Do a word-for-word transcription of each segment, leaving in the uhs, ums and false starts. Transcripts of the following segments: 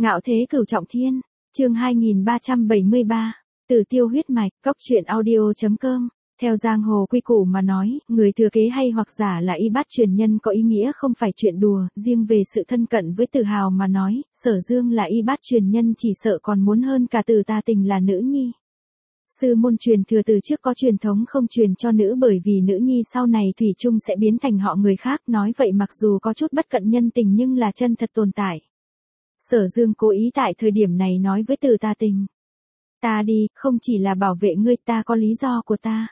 Ngạo thế cửu trọng thiên, chương hai nghìn ba trăm bảy mươi ba, Tử tiêu huyết mạch, cốc truyện audio chấm com. Theo giang hồ quy củ mà nói, người thừa kế hay hoặc giả là y bát truyền nhân có ý nghĩa không phải chuyện đùa, riêng về sự thân cận với Tử Hào mà nói, Sở Dương là y bát truyền nhân chỉ sợ còn muốn hơn cả Tử Tà Tình là nữ nhi. Sư môn truyền thừa từ trước có truyền thống không truyền cho nữ bởi vì nữ nhi sau này thủy chung sẽ biến thành họ người khác, nói vậy mặc dù có chút bất cận nhân tình nhưng là chân thật tồn tại. Sở Dương cố ý tại thời điểm này nói với Tử Tà Tình. Ta đi, không chỉ là bảo vệ ngươi, ta có lý do của ta.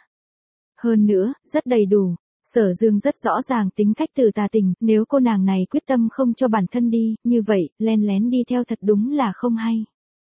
Hơn nữa, rất đầy đủ. Sở Dương rất rõ ràng tính cách Tử Tà Tình, nếu cô nàng này quyết tâm không cho bản thân đi, như vậy, len lén đi theo thật đúng là không hay.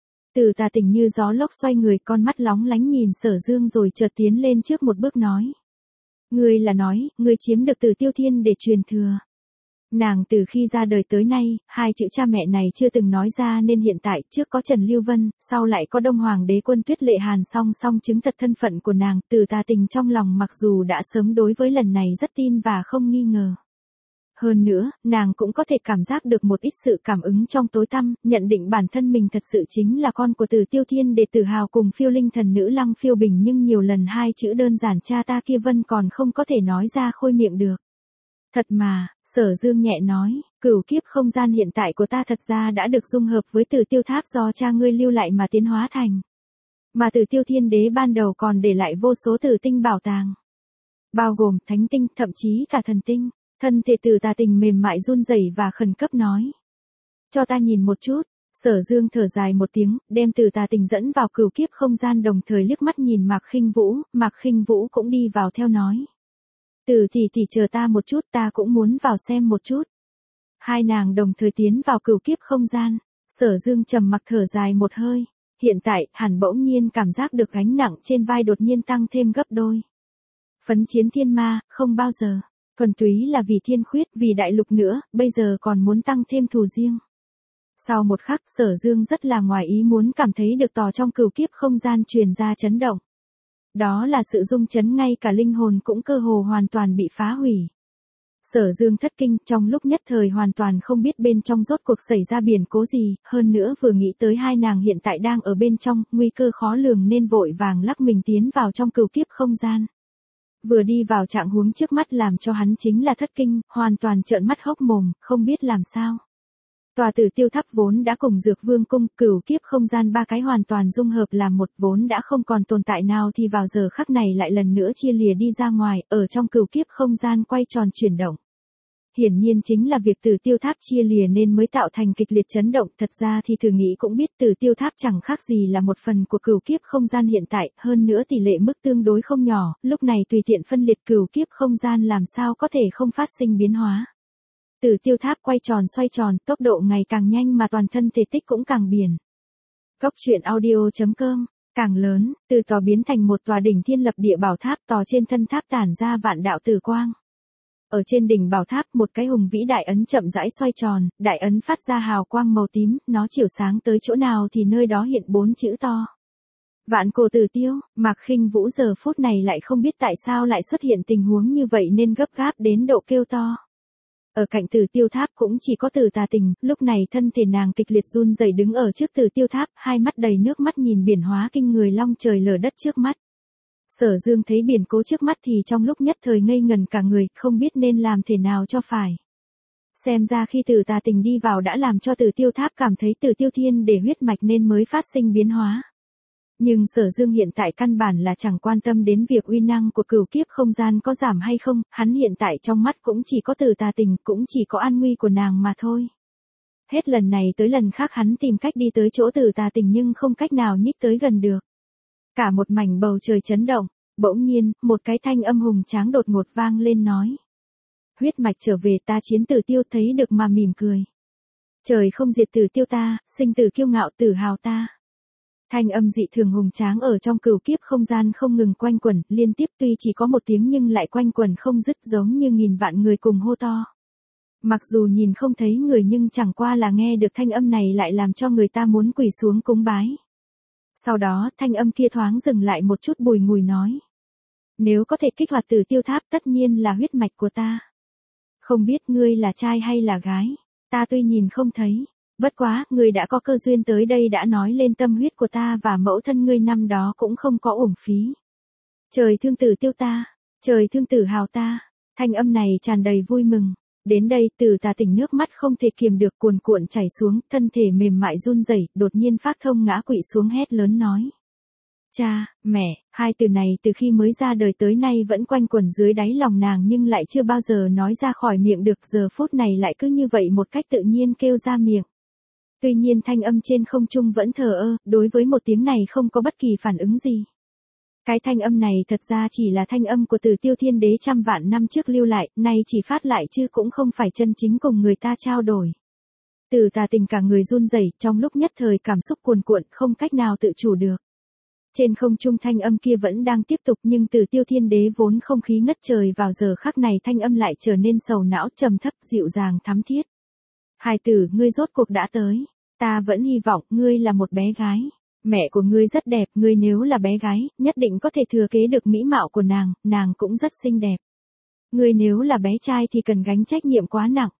Tử Tà Tình như gió lốc xoay người, con mắt lóng lánh nhìn Sở Dương rồi chợt tiến lên trước một bước nói. Ngươi là nói, ngươi chiếm được Tử Tiêu Thiên để truyền thừa. Nàng từ khi ra đời tới nay, hai chữ cha mẹ này chưa từng nói ra nên hiện tại trước có Trần Lưu Vân, sau lại có Đông Hoàng đế quân Tuyết Lệ Hàn song song chứng thật thân phận của nàng. Tử Tà Tình trong lòng mặc dù đã sớm đối với lần này rất tin và không nghi ngờ. Hơn nữa, nàng cũng có thể cảm giác được một ít sự cảm ứng trong tối tăm, nhận định bản thân mình thật sự chính là con của Tử Tiêu Thiên để Tử Hào cùng phiêu linh thần nữ Lăng Phiêu Bình, nhưng nhiều lần hai chữ đơn giản cha ta kia Vân còn không có thể nói ra khôi miệng được. Thật mà, Sở Dương nhẹ nói, cửu kiếp không gian hiện tại của ta thật ra đã được dung hợp với Tử Tiêu Tháp do cha ngươi lưu lại mà tiến hóa thành. Mà Tử Tiêu Thiên Đế ban đầu còn để lại vô số tử tinh bảo tàng. Bao gồm thánh tinh, thậm chí cả thần tinh. Thân thể Tử Tà Tình mềm mại run rẩy và khẩn cấp nói. Cho ta nhìn một chút. Sở Dương thở dài một tiếng, đem Tử Tà Tình dẫn vào cửu kiếp không gian, đồng thời liếc mắt nhìn Mạc Khinh Vũ, Mạc Khinh Vũ cũng đi vào theo nói. Tử tỷ tỷ chờ ta một chút, ta cũng muốn vào xem một chút. Hai nàng đồng thời tiến vào cửu kiếp không gian. Sở Dương trầm mặc thở dài một hơi. Hiện tại, hẳn bỗng nhiên cảm giác được gánh nặng trên vai đột nhiên tăng thêm gấp đôi. Phấn chiến thiên ma, không bao giờ. Thuần túy là vì thiên khuyết, vì đại lục nữa, bây giờ còn muốn tăng thêm thù riêng. Sau một khắc, Sở Dương rất là ngoài ý muốn cảm thấy được tò trong cửu kiếp không gian truyền ra chấn động. Đó là sự rung chấn ngay cả linh hồn cũng cơ hồ hoàn toàn bị phá hủy. Sở Dương thất kinh, trong lúc nhất thời hoàn toàn không biết bên trong rốt cuộc xảy ra biến cố gì, hơn nữa vừa nghĩ tới hai nàng hiện tại đang ở bên trong, nguy cơ khó lường nên vội vàng lắc mình tiến vào trong cửu kiếp không gian. Vừa đi vào trạng huống trước mắt làm cho hắn chính là thất kinh, hoàn toàn trợn mắt hốc mồm, không biết làm sao. Tòa Tử Tiêu Tháp vốn đã cùng Dược Vương cung, cửu kiếp không gian ba cái hoàn toàn dung hợp làm một, vốn đã không còn tồn tại nào thì vào giờ khắc này lại lần nữa chia lìa đi ra ngoài, ở trong cửu kiếp không gian quay tròn chuyển động. Hiển nhiên chính là việc Tử Tiêu Tháp chia lìa nên mới tạo thành kịch liệt chấn động, thật ra thì thử nghĩ cũng biết Tử Tiêu Tháp chẳng khác gì là một phần của cửu kiếp không gian hiện tại, hơn nữa tỷ lệ mức tương đối không nhỏ, lúc này tùy tiện phân liệt cửu kiếp không gian làm sao có thể không phát sinh biến hóa. Tử Tiêu Tháp quay tròn xoay tròn, tốc độ ngày càng nhanh mà toàn thân thể tích cũng càng biển. Cốc truyện audio chấm com, càng lớn, từ tòa biến thành một tòa đỉnh thiên lập địa bảo tháp, tòa trên thân tháp tản ra vạn đạo tử quang. Ở trên đỉnh bảo tháp một cái hùng vĩ đại ấn chậm rãi xoay tròn, đại ấn phát ra hào quang màu tím, nó chiếu sáng tới chỗ nào thì nơi đó hiện bốn chữ to. Vạn cổ Tử Tiêu. Mạc Khinh Vũ giờ phút này lại không biết tại sao lại xuất hiện tình huống như vậy nên gấp gáp đến độ kêu to. Ở cạnh Tử Tiêu Tháp cũng chỉ có Tử Tà Tình, lúc này thân thể nàng kịch liệt run rẩy đứng ở trước Tử Tiêu Tháp, hai mắt đầy nước mắt nhìn biển hóa kinh người long trời lở đất trước mắt. Sở Dương thấy biển cố trước mắt thì trong lúc nhất thời ngây ngần cả người, không biết nên làm thế nào cho phải. Xem ra khi Tử Tà Tình đi vào đã làm cho Tử Tiêu Tháp cảm thấy Tử Tiêu Thiên để huyết mạch nên mới phát sinh biến hóa. Nhưng Sở Dương hiện tại căn bản là chẳng quan tâm đến việc uy năng của cửu kiếp không gian có giảm hay không, hắn hiện tại trong mắt cũng chỉ có Tử Tà Tình, cũng chỉ có an nguy của nàng mà thôi. Hết lần này tới lần khác hắn tìm cách đi tới chỗ Tử Tà Tình nhưng không cách nào nhích tới gần được. Cả một mảnh bầu trời chấn động, bỗng nhiên, một cái thanh âm hùng tráng đột ngột vang lên nói. Huyết mạch trở về, ta chiến Tử Tiêu, thấy được mà mỉm cười. Trời không diệt Tử Tiêu ta, sinh tử kiêu ngạo Tử Hào ta. Thanh âm dị thường hùng tráng ở trong cửu kiếp không gian không ngừng quanh quẩn, liên tiếp tuy chỉ có một tiếng nhưng lại quanh quẩn không dứt giống như nghìn vạn người cùng hô to. Mặc dù nhìn không thấy người nhưng chẳng qua là nghe được thanh âm này lại làm cho người ta muốn quỳ xuống cúng bái. Sau đó thanh âm kia thoáng dừng lại một chút bùi ngùi nói. Nếu có thể kích hoạt Tử Tiêu Tháp tất nhiên là huyết mạch của ta. Không biết ngươi là trai hay là gái, ta tuy nhìn không thấy, Bất quá, ngươi đã có cơ duyên tới đây đã nói lên tâm huyết của ta và mẫu thân ngươi năm đó cũng không có uổng phí. Trời thương Tử Tiêu ta, trời thương Tử Hào ta, thanh âm này tràn đầy vui mừng. Đến đây, Tử Tà Tỉnh nước mắt không thể kiềm được cuồn cuộn chảy xuống, thân thể mềm mại run rẩy, đột nhiên phát thông ngã quỵ xuống hét lớn nói. Cha, mẹ, hai từ này từ khi mới ra đời tới nay vẫn quanh quẩn dưới đáy lòng nàng nhưng lại chưa bao giờ nói ra khỏi miệng được, giờ phút này lại cứ như vậy một cách tự nhiên kêu ra miệng. Tuy nhiên thanh âm trên không trung vẫn thờ ơ, đối với một tiếng này không có bất kỳ phản ứng gì. Cái thanh âm này thật ra chỉ là thanh âm của Tử Tiêu Thiên Đế trăm vạn năm trước lưu lại, nay chỉ phát lại chứ cũng không phải chân chính cùng người ta trao đổi. Tử Tà Tình cả người run rẩy, trong lúc nhất thời cảm xúc cuồn cuộn, không cách nào tự chủ được. Trên không trung thanh âm kia vẫn đang tiếp tục nhưng Tử Tiêu Thiên Đế vốn không khí ngất trời vào giờ khắc này thanh âm lại trở nên sầu não trầm thấp dịu dàng thắm thiết. Hài tử, ngươi rốt cuộc đã tới. Ta vẫn hy vọng ngươi là một bé gái. Mẹ của ngươi rất đẹp, ngươi nếu là bé gái, nhất định có thể thừa kế được mỹ mạo của nàng, nàng cũng rất xinh đẹp. Ngươi nếu là bé trai thì cần gánh trách nhiệm quá nặng.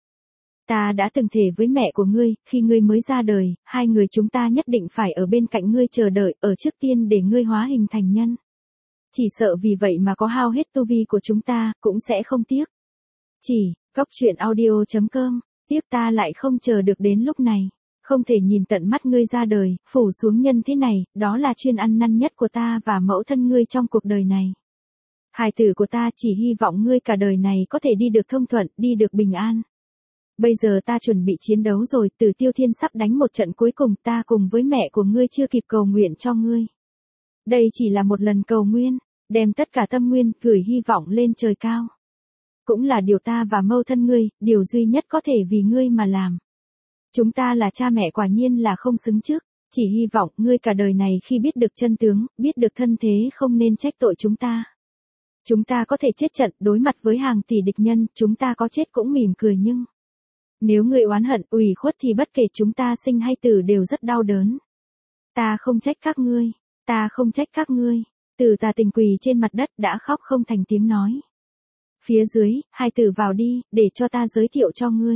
Ta đã từng thề với mẹ của ngươi, khi ngươi mới ra đời, hai người chúng ta nhất định phải ở bên cạnh ngươi chờ đợi, ở trước tiên để ngươi hóa hình thành nhân. Chỉ sợ vì vậy mà có hao hết tu vi của chúng ta, cũng sẽ không tiếc. Chỉ, cốc truyện audio chấm com, tiếc ta lại không chờ được đến lúc này. Không thể nhìn tận mắt ngươi ra đời, phủ xuống nhân thế này, đó là chuyên ăn năn nhất của ta và mẫu thân ngươi trong cuộc đời này. Hài tử của ta chỉ hy vọng ngươi cả đời này có thể đi được thông thuận, đi được bình an. Bây giờ ta chuẩn bị chiến đấu rồi, Tử Tiêu Thiên sắp đánh một trận cuối cùng, ta cùng với mẹ của ngươi chưa kịp cầu nguyện cho ngươi. Đây chỉ là một lần cầu nguyện, đem tất cả tâm nguyên, gửi hy vọng lên trời cao. Cũng là điều ta và mẫu thân ngươi, điều duy nhất có thể vì ngươi mà làm. Chúng ta là cha mẹ quả nhiên là không xứng trước, chỉ hy vọng ngươi cả đời này khi biết được chân tướng, biết được thân thế không nên trách tội chúng ta. Chúng ta có thể chết trận đối mặt với hàng tỷ địch nhân, chúng ta có chết cũng mỉm cười nhưng... Nếu ngươi oán hận, ủy khuất thì bất kể chúng ta sinh hay tử đều rất đau đớn. Ta không trách các ngươi, ta không trách các ngươi. Tử Tà Tình quỳ trên mặt đất đã khóc không thành tiếng nói. Phía dưới, hai tử vào đi, để cho ta giới thiệu cho ngươi.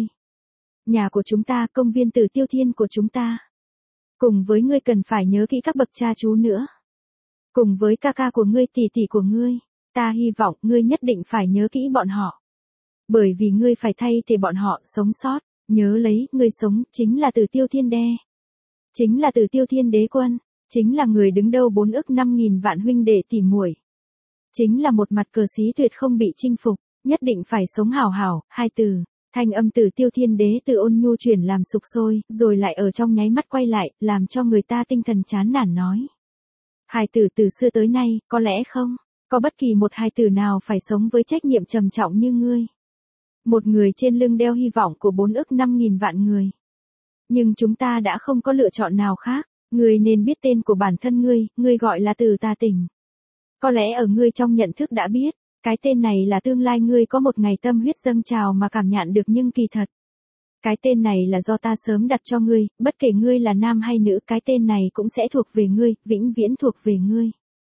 Nhà của chúng ta, công viên Tử Tiêu Thiên của chúng ta. Cùng với ngươi cần phải nhớ kỹ các bậc cha chú nữa. Cùng với ca ca của ngươi tỷ tỷ của ngươi, ta hy vọng ngươi nhất định phải nhớ kỹ bọn họ. Bởi vì ngươi phải thay thế bọn họ sống sót, nhớ lấy, ngươi sống, chính là Tử Tiêu Thiên Đế. Chính là Tử Tiêu Thiên Đế quân, chính là người đứng đầu bốn ức năm nghìn vạn huynh đệ tỉ muội. Chính là một mặt cờ xí tuyệt không bị chinh phục, nhất định phải sống hảo hảo, hai từ. Thanh âm Tử Tiêu Thiên Đế từ ôn nhu chuyển làm sục sôi, rồi lại ở trong nháy mắt quay lại, làm cho người ta tinh thần chán nản nói. Hài tử từ xưa tới nay, có lẽ không, có bất kỳ một hài tử nào phải sống với trách nhiệm trầm trọng như ngươi. Một người trên lưng đeo hy vọng của bốn ức năm nghìn vạn người. Nhưng chúng ta đã không có lựa chọn nào khác, ngươi nên biết tên của bản thân ngươi, ngươi gọi là Tử Tà Tình. Có lẽ ở ngươi trong nhận thức đã biết. Cái tên này là tương lai ngươi có một ngày tâm huyết dâng trào mà cảm nhận được nhưng kỳ thật. Cái tên này là do ta sớm đặt cho ngươi, bất kể ngươi là nam hay nữ, cái tên này cũng sẽ thuộc về ngươi, vĩnh viễn thuộc về ngươi.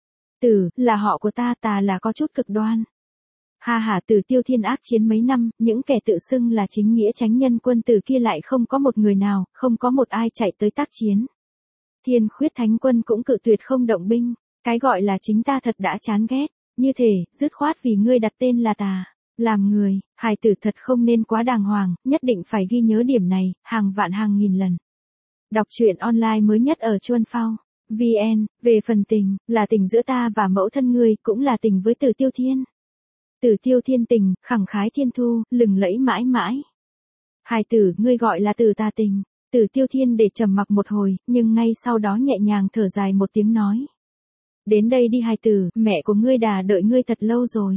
Tử, là họ của ta, ta là có chút cực đoan. Ha ha, Tử Tiêu Thiên ác chiến mấy năm, những kẻ tự xưng là chính nghĩa chánh nhân quân tử kia lại không có một người nào, không có một ai chạy tới tác chiến. Thiên Khuyết Thánh Quân cũng cự tuyệt không động binh, cái gọi là chính ta thật đã chán ghét. Như thể, dứt khoát vì ngươi đặt tên là ta. Làm người, hài tử thật không nên quá đàng hoàng, nhất định phải ghi nhớ điểm này, hàng vạn hàng nghìn lần. Đọc truyện online mới nhất ở Chuan Phao. vê en, về phần tình, là tình giữa ta và mẫu thân ngươi, cũng là tình với Tử Tiêu Thiên. Tử Tiêu Thiên tình, khẳng khái thiên thu, lừng lẫy mãi mãi. Hài tử, ngươi gọi là Tử Tà Tình. Tử Tiêu Thiên để trầm mặc một hồi, nhưng ngay sau đó nhẹ nhàng thở dài một tiếng nói. Đến đây đi hài tử, mẹ của ngươi đã đợi ngươi thật lâu rồi.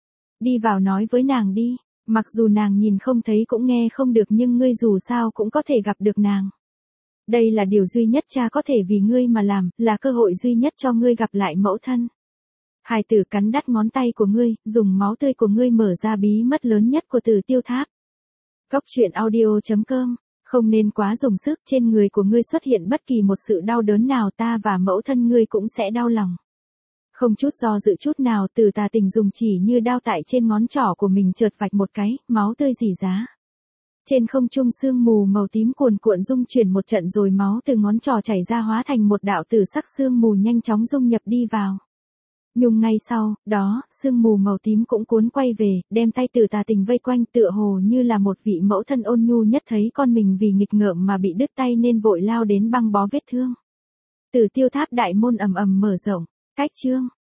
Đi vào nói với nàng đi, mặc dù nàng nhìn không thấy cũng nghe không được nhưng ngươi dù sao cũng có thể gặp được nàng. Đây là điều duy nhất cha có thể vì ngươi mà làm, là cơ hội duy nhất cho ngươi gặp lại mẫu thân. Hài tử cắn đắt ngón tay của ngươi, dùng máu tươi của ngươi mở ra bí mật lớn nhất của Tử Tiêu Tháp. Cốc truyện audio chấm com, không nên quá dùng sức, trên người của ngươi xuất hiện bất kỳ một sự đau đớn nào ta và mẫu thân ngươi cũng sẽ đau lòng. Không chút do dự chút nào, Tử Tà Tình dùng chỉ như đao tại trên ngón trỏ của mình chợt vạch một cái, máu tươi rỉ rá. Trên không trung sương mù màu tím cuồn cuộn dung chuyển một trận rồi máu từ ngón trỏ chảy ra hóa thành một đạo tử sắc sương mù nhanh chóng dung nhập đi vào. Nhưng ngay sau, đó, sương mù màu tím cũng cuốn quay về, đem tay Tử Tà Tình vây quanh tựa hồ như là một vị mẫu thân ôn nhu nhất thấy con mình vì nghịch ngợm mà bị đứt tay nên vội lao đến băng bó vết thương. Tử Tiêu Tháp đại môn ầm ầm mở rộng, cách chương.